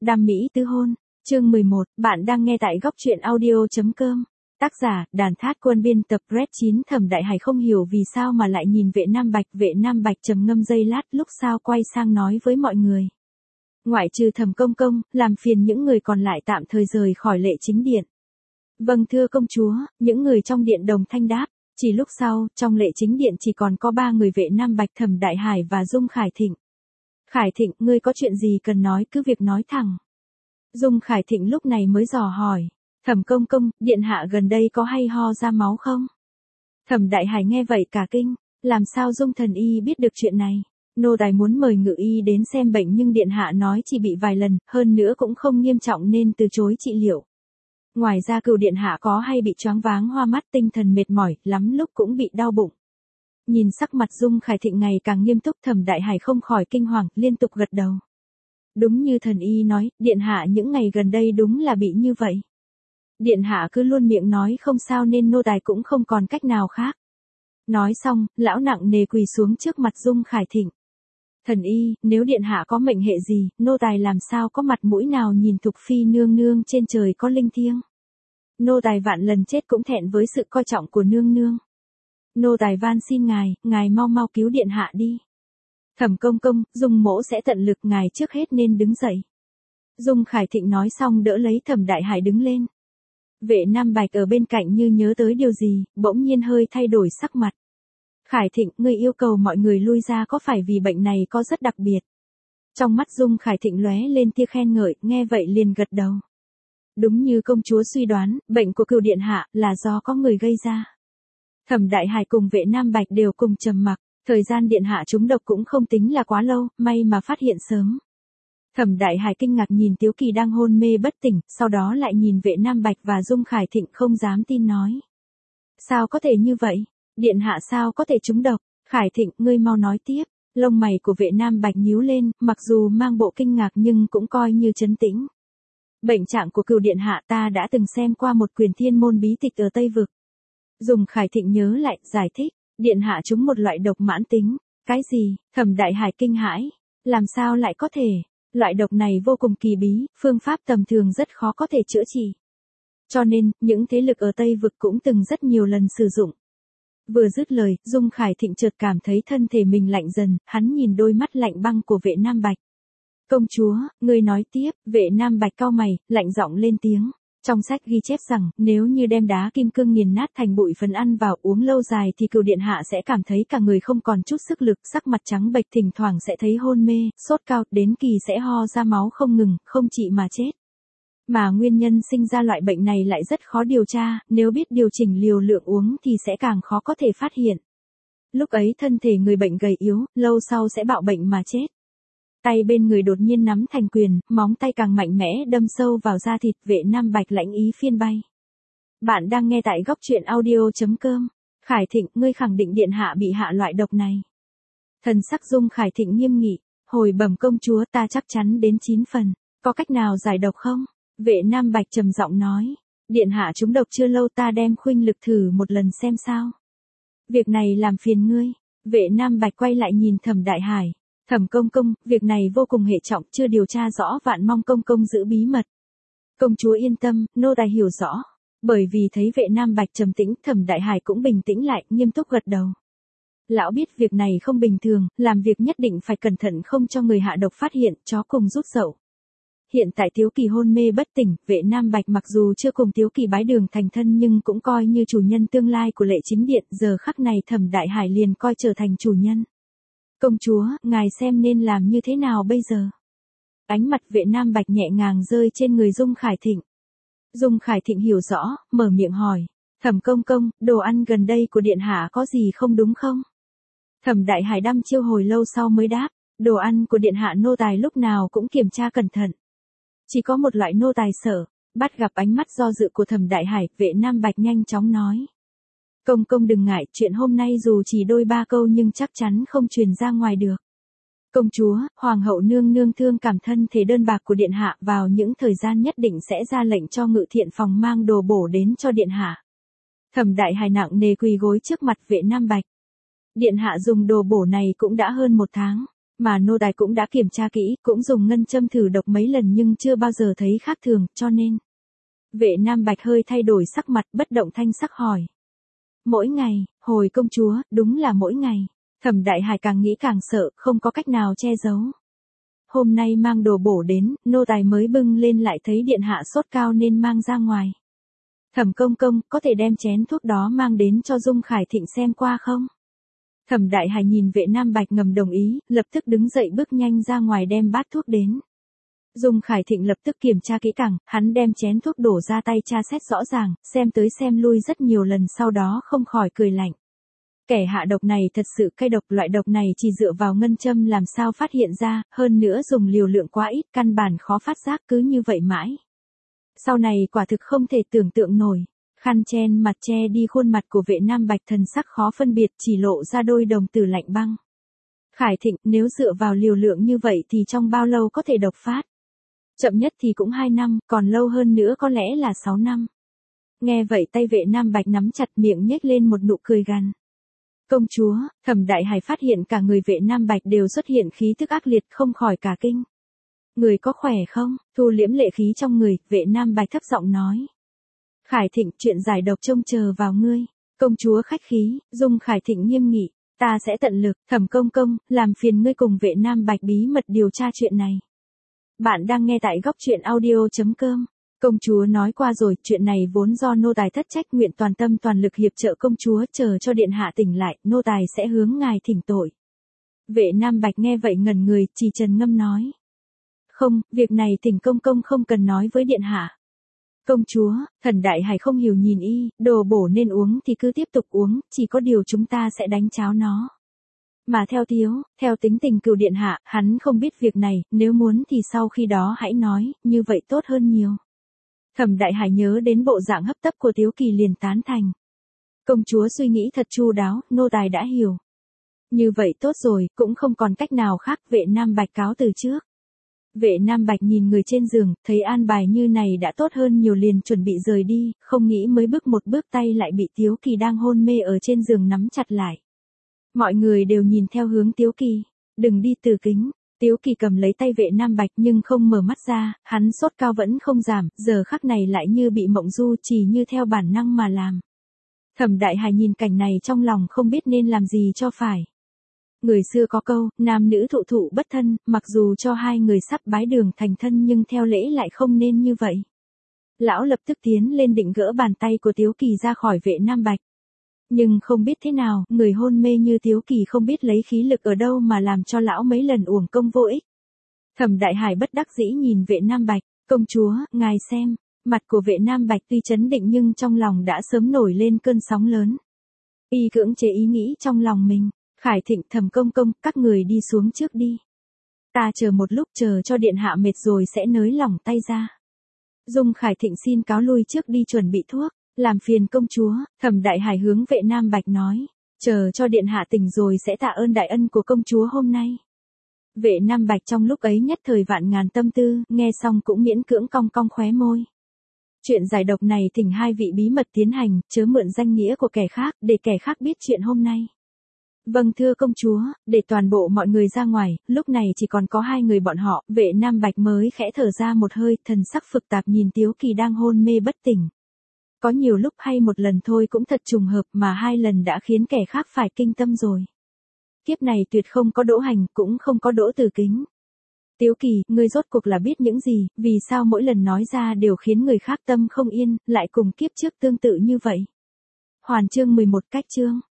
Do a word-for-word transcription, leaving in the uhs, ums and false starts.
Đam mỹ tứ hôn, chương mười một, bạn đang nghe tại góc truyện audio.com. Tác giả, Đàn Thát Quân biên tập Red chín. Thẩm Đại Hải không hiểu vì sao mà lại nhìn Vệ Nam Bạch. Vệ Nam Bạch trầm ngâm giây lát, lúc sau quay sang nói với mọi người. Ngoại trừ Thẩm Công Công, làm phiền những người còn lại tạm thời rời khỏi lệ chính điện. Vâng thưa công chúa, những người trong điện đồng thanh đáp. Chỉ lúc sau, trong lệ chính điện chỉ còn có ba người Vệ Nam Bạch, Thẩm Đại Hải và Dung Khải Thịnh. Khải Thịnh, ngươi có chuyện gì cần nói cứ việc nói thẳng. Dung Khải Thịnh lúc này mới dò hỏi. Thẩm Công Công, điện hạ gần đây có hay ho ra máu không? Thẩm Đại Hải nghe vậy cả kinh, làm sao Dung thần y biết được chuyện này? Nô tài muốn mời ngự y đến xem bệnh nhưng điện hạ nói chỉ bị vài lần, hơn nữa cũng không nghiêm trọng nên từ chối trị liệu. Ngoài ra cựu điện hạ có hay bị choáng váng hoa mắt, tinh thần mệt mỏi, lắm lúc cũng bị đau bụng. Nhìn sắc mặt Dung Khải Thịnh ngày càng nghiêm túc, Thẩm Đại Hải không khỏi kinh hoàng, liên tục gật đầu. Đúng như thần y nói, điện hạ những ngày gần đây đúng là bị như vậy. Điện hạ cứ luôn miệng nói không sao nên nô tài cũng không còn cách nào khác. Nói xong, lão nặng nề quỳ xuống trước mặt Dung Khải Thịnh. Thần y, nếu điện hạ có mệnh hệ gì, nô tài làm sao có mặt mũi nào nhìn Thục Phi nương nương trên trời có linh thiêng. Nô tài vạn lần chết cũng thẹn với sự coi trọng của nương nương. Nô tài van xin ngài, ngài mau mau cứu điện hạ đi. Thẩm Công Công, Dung mỗ sẽ tận lực, ngài trước hết nên đứng dậy. Dung Khải Thịnh nói xong đỡ lấy Thẩm Đại Hải đứng lên. Vệ Nam Bạch ở bên cạnh như nhớ tới điều gì, bỗng nhiên hơi thay đổi sắc mặt. Khải Thịnh, ngươi yêu cầu mọi người lui ra có phải vì bệnh này có rất đặc biệt? Trong mắt Dung Khải Thịnh lóe lên tia khen ngợi, nghe vậy liền gật đầu. Đúng như công chúa suy đoán, bệnh của cửu điện hạ là do có người gây ra. Thẩm Đại Hải cùng Vệ Nam Bạch đều cùng trầm mặc, thời gian điện hạ trúng độc cũng không tính là quá lâu, may mà phát hiện sớm. Thẩm Đại Hải kinh ngạc nhìn Tiếu Kỳ đang hôn mê bất tỉnh, sau đó lại nhìn Vệ Nam Bạch và Dung Khải Thịnh không dám tin nói. Sao có thể như vậy? Điện hạ sao có thể trúng độc? Khải Thịnh, ngươi mau nói tiếp. Lông mày của Vệ Nam Bạch nhíu lên, mặc dù mang bộ kinh ngạc nhưng cũng coi như trấn tĩnh. Bệnh trạng của cửu điện hạ ta đã từng xem qua một quyển thiên môn bí tịch ở Tây Vực. Dung Khải Thịnh nhớ lại, giải thích, điện hạ trúng một loại độc mãn tính. Cái gì? Thẩm Đại Hải kinh hãi. Làm sao lại có thể? Loại độc này vô cùng kỳ bí, phương pháp tầm thường rất khó có thể chữa trị. Cho nên, những thế lực ở Tây Vực cũng từng rất nhiều lần sử dụng. Vừa dứt lời, Dung Khải Thịnh chợt cảm thấy thân thể mình lạnh dần, hắn nhìn đôi mắt lạnh băng của Vệ Nam Bạch. Công chúa, ngươi nói tiếp. Vệ Nam Bạch cau mày, lạnh giọng lên tiếng. Trong sách ghi chép rằng, nếu như đem đá kim cương nghiền nát thành bụi phấn ăn vào uống lâu dài thì cửu điện hạ sẽ cảm thấy cả người không còn chút sức lực, sắc mặt trắng bệch, thỉnh thoảng sẽ thấy hôn mê, sốt cao, đến kỳ sẽ ho ra máu không ngừng, không trị mà chết. Mà nguyên nhân sinh ra loại bệnh này lại rất khó điều tra, nếu biết điều chỉnh liều lượng uống thì sẽ càng khó có thể phát hiện. Lúc ấy thân thể người bệnh gầy yếu, lâu sau sẽ bạo bệnh mà chết. Tay bên người đột nhiên nắm thành quyền, móng tay càng mạnh mẽ đâm sâu vào da thịt. Vệ Nam Bạch lãnh ý phiên bay. Bạn đang nghe tại góc truyện audio.com. Khải Thịnh, ngươi khẳng định điện hạ bị hạ loại độc này. Thần sắc Dung Khải Thịnh nghiêm nghị, hồi bẩm công chúa, ta chắc chắn đến chín phần. Có cách nào giải độc không? Vệ Nam Bạch trầm giọng nói. Điện hạ trúng độc chưa lâu, ta đem khuynh lực thử một lần xem sao. Việc này làm phiền ngươi. Vệ Nam Bạch quay lại nhìn Thẩm Đại Hải. Thẩm Công Công, việc này vô cùng hệ trọng, chưa điều tra rõ, vạn mong công công giữ bí mật. Công chúa yên tâm, nô tài hiểu rõ. Bởi vì thấy Vệ Nam Bạch trầm tĩnh, Thẩm Đại Hải cũng bình tĩnh lại, nghiêm túc gật đầu. Lão biết việc này không bình thường, làm việc nhất định phải cẩn thận không cho người hạ độc phát hiện, chó cùng rút dậu. Hiện tại Tiếu Kỳ hôn mê bất tỉnh, Vệ Nam Bạch mặc dù chưa cùng Tiếu Kỳ bái đường thành thân nhưng cũng coi như chủ nhân tương lai của lệ chính điện, giờ khắc này Thẩm Đại Hải liền coi trở thành chủ nhân. Công chúa, ngài xem nên làm như thế nào bây giờ? Ánh mặt Vệ Nam Bạch nhẹ nhàng rơi trên người Dung Khải Thịnh. Dung Khải Thịnh hiểu rõ, mở miệng hỏi. Thẩm Công Công, đồ ăn gần đây của điện hạ có gì không đúng không? Thẩm Đại Hải đăm chiêu hồi lâu sau mới đáp. Đồ ăn của điện hạ nô tài lúc nào cũng kiểm tra cẩn thận. Chỉ có một loại nô tài sợ. Bắt gặp ánh mắt do dự của Thẩm Đại Hải, Vệ Nam Bạch nhanh chóng nói. Công công đừng ngại, chuyện hôm nay dù chỉ đôi ba câu nhưng chắc chắn không truyền ra ngoài được. Công chúa, hoàng hậu nương nương thương cảm thân thể đơn bạc của điện hạ, vào những thời gian nhất định sẽ ra lệnh cho ngự thiện phòng mang đồ bổ đến cho điện hạ. Thẩm Đại Hải nặng nề quỳ gối trước mặt Vệ Nam Bạch. Điện hạ dùng đồ bổ này cũng đã hơn một tháng. Mà nô tài cũng đã kiểm tra kỹ, cũng dùng ngân châm thử độc mấy lần nhưng chưa bao giờ thấy khác thường, cho nên. Vệ Nam Bạch hơi thay đổi sắc mặt, bất động thanh sắc hỏi. Mỗi ngày, hồi công chúa, đúng là mỗi ngày. Thẩm Đại Hải càng nghĩ càng sợ, không có cách nào che giấu. Hôm nay mang đồ bổ đến, nô tài mới bưng lên lại thấy điện hạ sốt cao nên mang ra ngoài. Thẩm công công, có thể đem chén thuốc đó mang đến cho Dung Khải Thịnh xem qua không? Thẩm Đại Hải nhìn Vệ Nam Bạch ngầm đồng ý, lập tức đứng dậy bước nhanh ra ngoài đem bát thuốc đến. Dung Khải Thịnh lập tức kiểm tra kỹ càng, hắn đem chén thuốc đổ ra tay tra xét rõ ràng, xem tới xem lui rất nhiều lần sau đó không khỏi cười lạnh. Kẻ hạ độc này thật sự cay độc, loại độc này chỉ dựa vào ngân châm làm sao phát hiện ra, hơn nữa dùng liều lượng quá ít, căn bản khó phát giác cứ như vậy mãi. Sau này quả thực không thể tưởng tượng nổi. Khăn chen mặt che đi khuôn mặt của Vệ Nam Bạch, thần sắc khó phân biệt, chỉ lộ ra đôi đồng tử lạnh băng. Khải Thịnh, nếu dựa vào liều lượng như vậy thì trong bao lâu có thể độc phát? Chậm nhất thì cũng hai năm, còn lâu hơn nữa có lẽ là sáu năm. Nghe vậy tay Vệ Nam Bạch nắm chặt, miệng nhếch lên một nụ cười gằn. Công chúa, Thẩm Đại Hải phát hiện cả người Vệ Nam Bạch đều xuất hiện khí tức ác liệt, không khỏi cả kinh. Người có khỏe không? Thu liễm lệ khí trong người, Vệ Nam Bạch thấp giọng nói. Khải Thịnh, chuyện giải độc trông chờ vào ngươi. Công chúa khách khí, Dung Khải Thịnh nghiêm nghị. Ta sẽ tận lực, Thẩm công công, làm phiền ngươi cùng Vệ Nam Bạch bí mật điều tra chuyện này. Bạn đang nghe tại góc truyện audio chấm com. Công chúa nói qua rồi, chuyện này vốn do nô tài thất trách, nguyện toàn tâm toàn lực hiệp trợ công chúa, chờ cho điện hạ tỉnh lại, nô tài sẽ hướng ngài thỉnh tội. Vệ Nam Bạch nghe vậy ngẩn người, chỉ trầm ngâm nói. Không, việc này thỉnh công công không cần nói với điện hạ. Công chúa, Thần Đại Hải không hiểu nhìn y, đồ bổ nên uống thì cứ tiếp tục uống, chỉ có điều chúng ta sẽ đánh cháo nó. Mà theo thiếu, theo tính tình cựu điện hạ, hắn không biết việc này, nếu muốn thì sau khi đó hãy nói, như vậy tốt hơn nhiều. Thẩm Đại Hải nhớ đến bộ dạng hấp tấp của Tiếu Kỳ liền tán thành. Công chúa suy nghĩ thật chu đáo, nô tài đã hiểu. Như vậy tốt rồi, cũng không còn cách nào khác, Vệ Nam Bạch cáo từ trước. Vệ Nam Bạch nhìn người trên giường, thấy an bài như này đã tốt hơn nhiều liền chuẩn bị rời đi, không nghĩ mới bước một bước tay lại bị Tiếu Kỳ đang hôn mê ở trên giường nắm chặt lại. Mọi người đều nhìn theo hướng Tiếu Kỳ, đừng đi Từ Kính. Tiếu Kỳ cầm lấy tay Vệ Nam Bạch nhưng không mở mắt ra, hắn sốt cao vẫn không giảm, giờ khắc này lại như bị mộng du, chỉ như theo bản năng mà làm. Thẩm Đại Hải nhìn cảnh này trong lòng không biết nên làm gì cho phải. Người xưa có câu, nam nữ thụ thụ bất thân, mặc dù cho hai người sắp bái đường thành thân nhưng theo lễ lại không nên như vậy. Lão lập tức tiến lên định gỡ bàn tay của Tiếu Kỳ ra khỏi Vệ Nam Bạch. Nhưng không biết thế nào, người hôn mê như Tiếu Kỳ không biết lấy khí lực ở đâu mà làm cho lão mấy lần uổng công vô ích. Thẩm Đại Hải bất đắc dĩ nhìn Vệ Nam Bạch, công chúa, ngài xem, mặt của Vệ Nam Bạch tuy trấn định nhưng trong lòng đã sớm nổi lên cơn sóng lớn. Y cưỡng chế ý nghĩ trong lòng mình, Khải Thịnh, Thẩm công công, các người đi xuống trước đi. Ta chờ một lúc, chờ cho điện hạ mệt rồi sẽ nới lỏng tay ra. Dung Khải Thịnh xin cáo lui trước đi chuẩn bị thuốc. Làm phiền công chúa, Thẩm Đại Hải hướng Vệ Nam Bạch nói, chờ cho điện hạ tỉnh rồi sẽ tạ ơn đại ân của công chúa hôm nay. Vệ Nam Bạch trong lúc ấy nhất thời vạn ngàn tâm tư, nghe xong cũng miễn cưỡng cong cong khóe môi. Chuyện giải độc này thỉnh hai vị bí mật tiến hành, chớ mượn danh nghĩa của kẻ khác, để kẻ khác biết chuyện hôm nay. Vâng thưa công chúa, để toàn bộ mọi người ra ngoài, lúc này chỉ còn có hai người bọn họ, Vệ Nam Bạch mới khẽ thở ra một hơi, thần sắc phức tạp nhìn Tiếu Kỳ đang hôn mê bất tỉnh. Có nhiều lúc hay một lần thôi cũng thật trùng hợp mà hai lần đã khiến kẻ khác phải kinh tâm rồi. Kiếp này tuyệt không có Đỗ Hành, cũng không có Đỗ Từ Kính. Tiếu Kỳ, ngươi rốt cuộc là biết những gì, vì sao mỗi lần nói ra đều khiến người khác tâm không yên, lại cùng kiếp trước tương tự như vậy. Hoàn chương mười một cách chương.